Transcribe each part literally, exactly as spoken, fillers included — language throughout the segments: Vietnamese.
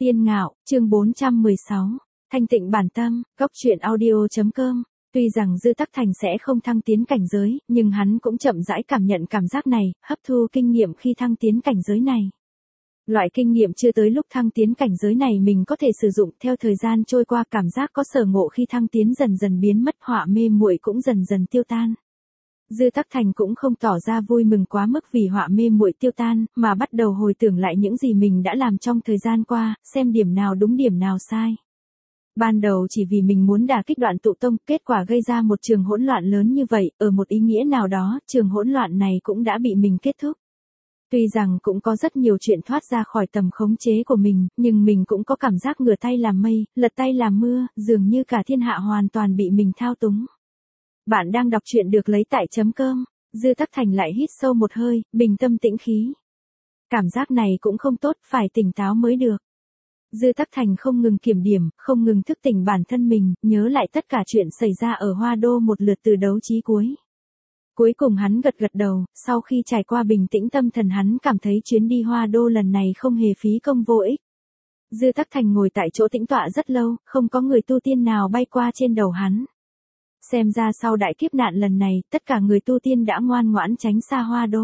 Tiên Ngạo, chương bốn trăm mười sáu, Thanh tịnh bản tâm, góc truyện audio.com. Tuy rằng Dư Tắc Thành sẽ không thăng tiến cảnh giới, nhưng hắn cũng chậm rãi cảm nhận cảm giác này, hấp thu kinh nghiệm khi thăng tiến cảnh giới này. Loại kinh nghiệm chưa tới lúc thăng tiến cảnh giới này mình có thể sử dụng, theo thời gian trôi qua cảm giác có sở ngộ khi thăng tiến dần dần biến mất, họa mê muội cũng dần dần tiêu tan. Dư Tắc Thành cũng không tỏ ra vui mừng quá mức vì họa mê muội tiêu tan, mà bắt đầu hồi tưởng lại những gì mình đã làm trong thời gian qua, xem điểm nào đúng điểm nào sai. Ban đầu chỉ vì mình muốn đả kích Đoạn Tụ Tông, kết quả gây ra một trường hỗn loạn lớn như vậy, ở một ý nghĩa nào đó, trường hỗn loạn này cũng đã bị mình kết thúc. Tuy rằng cũng có rất nhiều chuyện thoát ra khỏi tầm khống chế của mình, nhưng mình cũng có cảm giác ngửa tay làm mây, lật tay làm mưa, dường như cả thiên hạ hoàn toàn bị mình thao túng. Bạn đang đọc truyện được lấy tại chấm com. Dư Tắc Thành lại hít sâu một hơi, bình tâm tĩnh khí. Cảm giác này cũng không tốt, phải tỉnh táo mới được. Dư Tắc Thành không ngừng kiểm điểm, không ngừng thức tỉnh bản thân mình, nhớ lại tất cả chuyện xảy ra ở Hoa Đô một lượt từ đầu chí cuối. Cuối cùng hắn gật gật đầu, sau khi trải qua bình tĩnh tâm thần hắn cảm thấy chuyến đi Hoa Đô lần này không hề phí công vô ích. Dư Tắc Thành ngồi tại chỗ tĩnh tọa rất lâu, không có người tu tiên nào bay qua trên đầu hắn. Xem ra sau đại kiếp nạn lần này, tất cả người tu tiên đã ngoan ngoãn tránh xa Hoa Đô.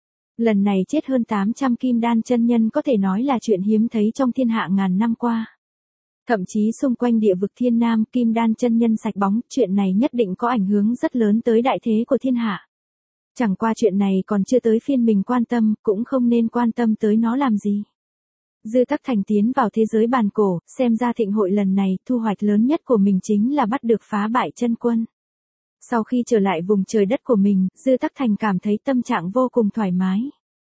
Lần này chết hơn tám trăm kim đan chân nhân có thể nói là chuyện hiếm thấy trong thiên hạ ngàn năm qua. Thậm chí xung quanh địa vực Thiên Nam, kim đan chân nhân sạch bóng, chuyện này nhất định có ảnh hưởng rất lớn tới đại thế của thiên hạ. Chẳng qua chuyện này còn chưa tới phiên mình quan tâm, cũng không nên quan tâm tới nó làm gì. Dư Tắc Thành tiến vào thế giới bàn cổ, xem ra thịnh hội lần này, thu hoạch lớn nhất của mình chính là bắt được Phá Bại Chân Quân. Sau khi trở lại vùng trời đất của mình, Dư Tắc Thành cảm thấy tâm trạng vô cùng thoải mái.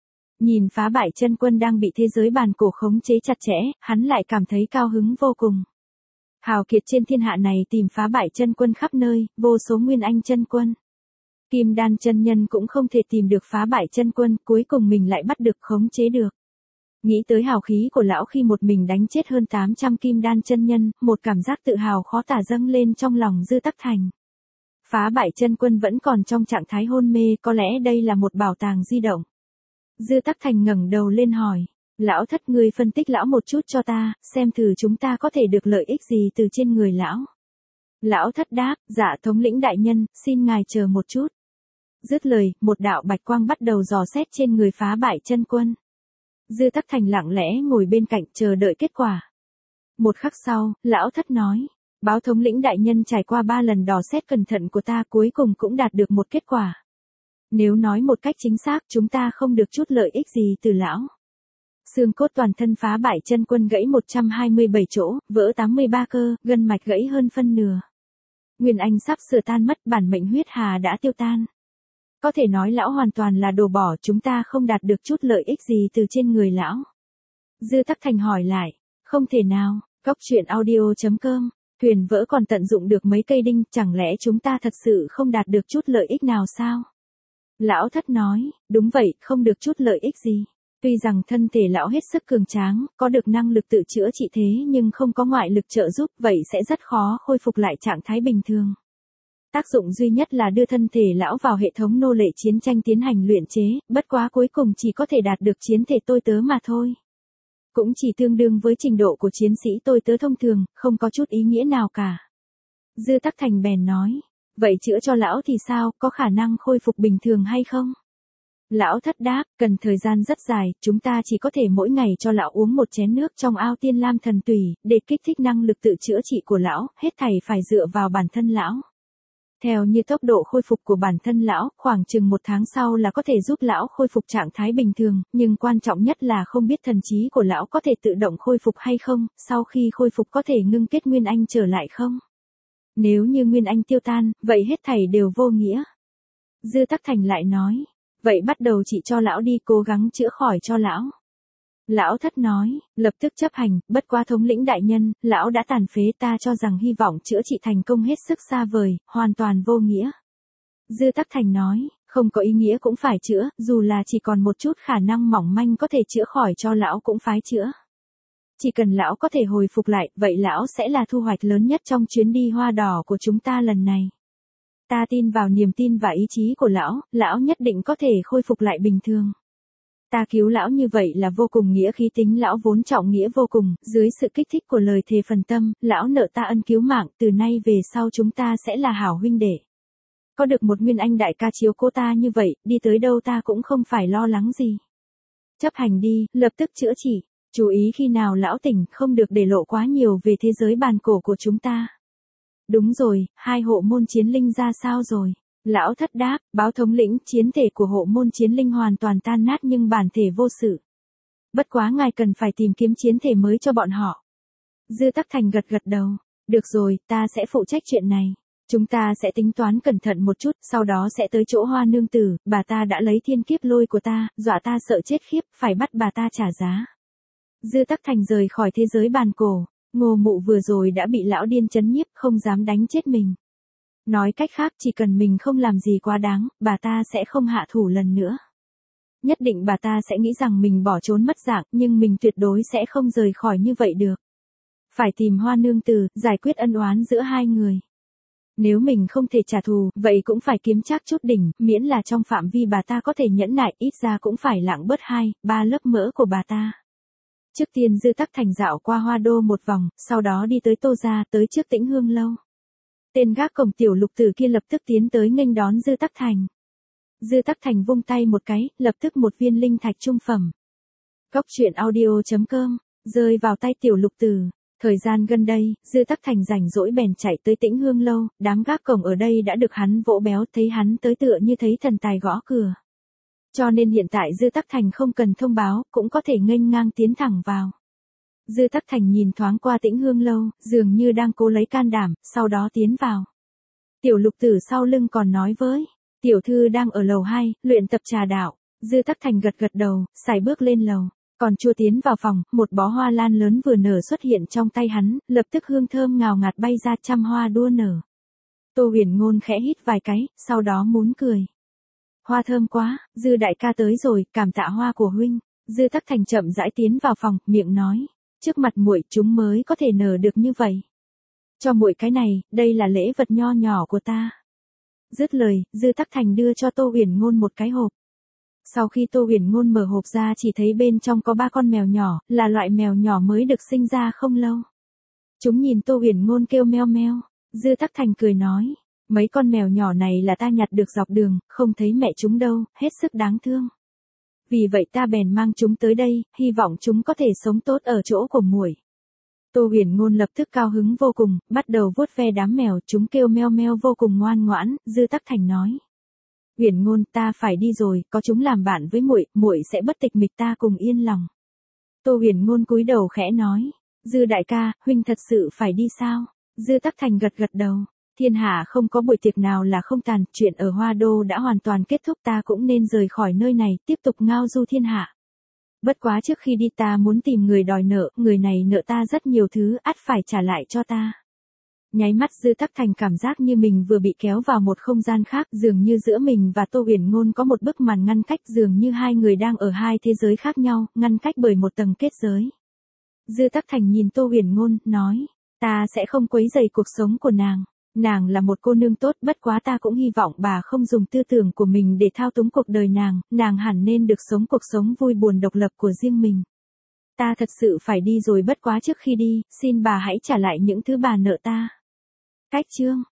Nhìn Phá Bại Chân Quân đang bị thế giới bàn cổ khống chế chặt chẽ, hắn lại cảm thấy cao hứng vô cùng. Hào kiệt trên thiên hạ này tìm Phá Bại Chân Quân khắp nơi, vô số Nguyên Anh chân quân. Kim đan chân nhân cũng không thể tìm được Phá Bại Chân Quân, cuối cùng mình lại bắt được khống chế được. Nghĩ tới hào khí của lão khi một mình đánh chết hơn tám trăm kim đan chân nhân, một cảm giác tự hào khó tả dâng lên trong lòng Dư Tắc Thành. Phá Bại Chân Quân vẫn còn trong trạng thái hôn mê, có lẽ đây là một bảo tàng di động. Dư Tắc Thành ngẩng đầu lên hỏi, lão thất ngươi phân tích lão một chút cho ta, xem thử chúng ta có thể được lợi ích gì từ trên người lão. Lão thất đáp, dạ thống lĩnh đại nhân, xin ngài chờ một chút. Dứt lời, một đạo bạch quang bắt đầu dò xét trên người Phá Bại Chân Quân. Dư Tắc Thành lặng lẽ ngồi bên cạnh chờ đợi kết quả. Một khắc sau, lão thất nói, báo thống lĩnh đại nhân trải qua ba lần dò xét cẩn thận của ta cuối cùng cũng đạt được một kết quả. Nếu nói một cách chính xác chúng ta không được chút lợi ích gì từ lão. Xương cốt toàn thân Phá Bại Chân Quân gãy một trăm hai mươi bảy chỗ, vỡ tám mươi ba cơ, gân mạch gãy hơn phân nửa. Nguyên Anh sắp sửa tan mất, bản mệnh huyết hà đã tiêu tan. Có thể nói lão hoàn toàn là đồ bỏ, chúng ta không đạt được chút lợi ích gì từ trên người lão. Dư Tắc Thành hỏi lại, không thể nào, góc truyện audio.com, thuyền vỡ còn tận dụng được mấy cây đinh, chẳng lẽ chúng ta thật sự không đạt được chút lợi ích nào sao? Lão thất nói, đúng vậy, không được chút lợi ích gì. Tuy rằng thân thể lão hết sức cường tráng, có được năng lực tự chữa trị thế nhưng không có ngoại lực trợ giúp, vậy sẽ rất khó khôi phục lại trạng thái bình thường. Tác dụng duy nhất là đưa thân thể lão vào hệ thống nô lệ chiến tranh tiến hành luyện chế, bất quá cuối cùng chỉ có thể đạt được chiến thể tôi tớ mà thôi. Cũng chỉ tương đương với trình độ của chiến sĩ tôi tớ thông thường, không có chút ý nghĩa nào cả. Dư Tắc Thành bèn nói, vậy chữa cho lão thì sao, có khả năng khôi phục bình thường hay không? Lão thất đáp, cần thời gian rất dài, chúng ta chỉ có thể mỗi ngày cho lão uống một chén nước trong ao Tiên Lam Thần Tủy, để kích thích năng lực tự chữa trị của lão, hết thảy phải dựa vào bản thân lão. Theo như tốc độ khôi phục của bản thân lão, khoảng chừng một tháng sau là có thể giúp lão khôi phục trạng thái bình thường, nhưng quan trọng nhất là không biết thần trí của lão có thể tự động khôi phục hay không, sau khi khôi phục có thể ngưng kết Nguyên Anh trở lại không? Nếu như Nguyên Anh tiêu tan, vậy hết thảy đều vô nghĩa. Dư Tắc Thành lại nói, vậy bắt đầu chỉ cho lão đi, cố gắng chữa khỏi cho lão. Lão thất nói, lập tức chấp hành, bất quá thống lĩnh đại nhân, lão đã tàn phế, ta cho rằng hy vọng chữa trị thành công hết sức xa vời, hoàn toàn vô nghĩa. Dư Tắc Thành nói, không có ý nghĩa cũng phải chữa, dù là chỉ còn một chút khả năng mỏng manh có thể chữa khỏi cho lão cũng phải chữa. Chỉ cần lão có thể hồi phục lại, vậy lão sẽ là thu hoạch lớn nhất trong chuyến đi Hoa Đỏ của chúng ta lần này. Ta tin vào niềm tin và ý chí của lão, lão nhất định có thể khôi phục lại bình thường. Ta cứu lão như vậy là vô cùng nghĩa khí, tính lão vốn trọng nghĩa vô cùng, dưới sự kích thích của lời thề phần tâm, lão nợ ta ân cứu mạng, từ nay về sau chúng ta sẽ là hảo huynh đệ. Có được một Nguyên Anh đại ca chiếu cố ta như vậy, đi tới đâu ta cũng không phải lo lắng gì. Chấp hành đi, lập tức chữa trị. Chú ý khi nào lão tỉnh, không được để lộ quá nhiều về thế giới bàn cổ của chúng ta. Đúng rồi, hai hộ môn chiến linh ra sao rồi? Lão thất đáp, báo thống lĩnh, chiến thể của hộ môn chiến linh hoàn toàn tan nát nhưng bản thể vô sự. Bất quá ngài cần phải tìm kiếm chiến thể mới cho bọn họ. Dư Tắc Thành gật gật đầu. Được rồi, ta sẽ phụ trách chuyện này. Chúng ta sẽ tính toán cẩn thận một chút, sau đó sẽ tới chỗ Hoa nương tử, bà ta đã lấy thiên kiếp lôi của ta, dọa ta sợ chết khiếp, phải bắt bà ta trả giá. Dư Tắc Thành rời khỏi thế giới bàn cổ, Ngô Mụ vừa rồi đã bị lão điên chấn nhiếp, không dám đánh chết mình. Nói cách khác, chỉ cần mình không làm gì quá đáng, bà ta sẽ không hạ thủ lần nữa. Nhất định bà ta sẽ nghĩ rằng mình bỏ trốn mất dạng, nhưng mình tuyệt đối sẽ không rời khỏi như vậy được. Phải tìm Hoa nương tử, giải quyết ân oán giữa hai người. Nếu mình không thể trả thù, vậy cũng phải kiếm trác chút đỉnh, miễn là trong phạm vi bà ta có thể nhẫn nại, ít ra cũng phải lạng bớt hai, ba lớp mỡ của bà ta. Trước tiên Dư Tắc Thành dạo qua Hoa Đô một vòng, sau đó đi tới Tô gia, tới trước Tĩnh Hương lâu. Tên gác cổng Tiểu Lục Tử kia lập tức tiến tới nghênh đón Dư Tắc Thành. Dư Tắc Thành vung tay một cái, lập tức một viên linh thạch trung phẩm. Góc truyện audio chấm com, rơi vào tay Tiểu Lục Tử. Thời gian gần đây, Dư Tắc Thành rảnh rỗi bèn chạy tới Tĩnh Hương lâu, đám gác cổng ở đây đã được hắn vỗ béo, thấy hắn tới tựa như thấy thần tài gõ cửa. Cho nên hiện tại Dư Tắc Thành không cần thông báo, cũng có thể nghênh ngang tiến thẳng vào. Dư Tắc Thành nhìn thoáng qua Tĩnh Hương lâu, dường như đang cố lấy can đảm, sau đó tiến vào. Tiểu Lục Tử sau lưng còn nói với, tiểu thư đang ở lầu hai, luyện tập trà đạo. Dư Tắc Thành gật gật đầu, sải bước lên lầu. Còn chưa tiến vào phòng, một bó hoa lan lớn vừa nở xuất hiện trong tay hắn, lập tức hương thơm ngào ngạt bay ra, trăm hoa đua nở. Tô Huyền Ngôn khẽ hít vài cái, sau đó muốn cười. Hoa thơm quá, Dư đại ca tới rồi, cảm tạ hoa của huynh. Dư Tắc Thành chậm rãi tiến vào phòng, miệng nói, trước mặt muội chúng mới có thể nở được như vậy. Cho muội cái này, đây là lễ vật nho nhỏ của ta. Dứt lời, Dư Tắc Thành đưa cho Tô Huyền Ngôn một cái hộp. Sau khi Tô Huyền Ngôn mở hộp ra chỉ thấy bên trong có ba con mèo nhỏ, là loại mèo nhỏ mới được sinh ra không lâu. Chúng nhìn Tô Huyền Ngôn kêu meo meo. Dư Tắc Thành cười nói, mấy con mèo nhỏ này là ta nhặt được dọc đường, không thấy mẹ chúng đâu, hết sức đáng thương. Vì vậy ta bèn mang chúng tới đây, hy vọng chúng có thể sống tốt ở chỗ của muội. Tô Huyền Ngôn lập tức cao hứng vô cùng, bắt đầu vuốt ve đám mèo, chúng kêu meo meo vô cùng ngoan ngoãn. Dư Tắc Thành nói, Huyền Ngôn, ta phải đi rồi, có chúng làm bạn với muội, muội sẽ bất tịch mịch, ta cùng yên lòng. Tô Huyền Ngôn cúi đầu khẽ nói, Dư đại ca, huynh thật sự phải đi sao? Dư Tắc Thành gật gật đầu, thiên hạ không có buổi tiệc nào là không tàn, chuyện ở Hoa Đô đã hoàn toàn kết thúc, ta cũng nên rời khỏi nơi này, tiếp tục ngao du thiên hạ. Bất quá trước khi đi ta muốn tìm người đòi nợ, người này nợ ta rất nhiều thứ, ắt phải trả lại cho ta. Nháy mắt Dư Tắc Thành cảm giác như mình vừa bị kéo vào một không gian khác, dường như giữa mình và Tô Huyền Ngôn có một bức màn ngăn cách, dường như hai người đang ở hai thế giới khác nhau, ngăn cách bởi một tầng kết giới. Dư Tắc Thành nhìn Tô Huyền Ngôn, nói, ta sẽ không quấy rầy cuộc sống của nàng. Nàng là một cô nương tốt, bất quá ta cũng hy vọng bà không dùng tư tưởng của mình để thao túng cuộc đời nàng, nàng hẳn nên được sống cuộc sống vui buồn độc lập của riêng mình. Ta thật sự phải đi rồi, bất quá trước khi đi, xin bà hãy trả lại những thứ bà nợ ta. Cách chương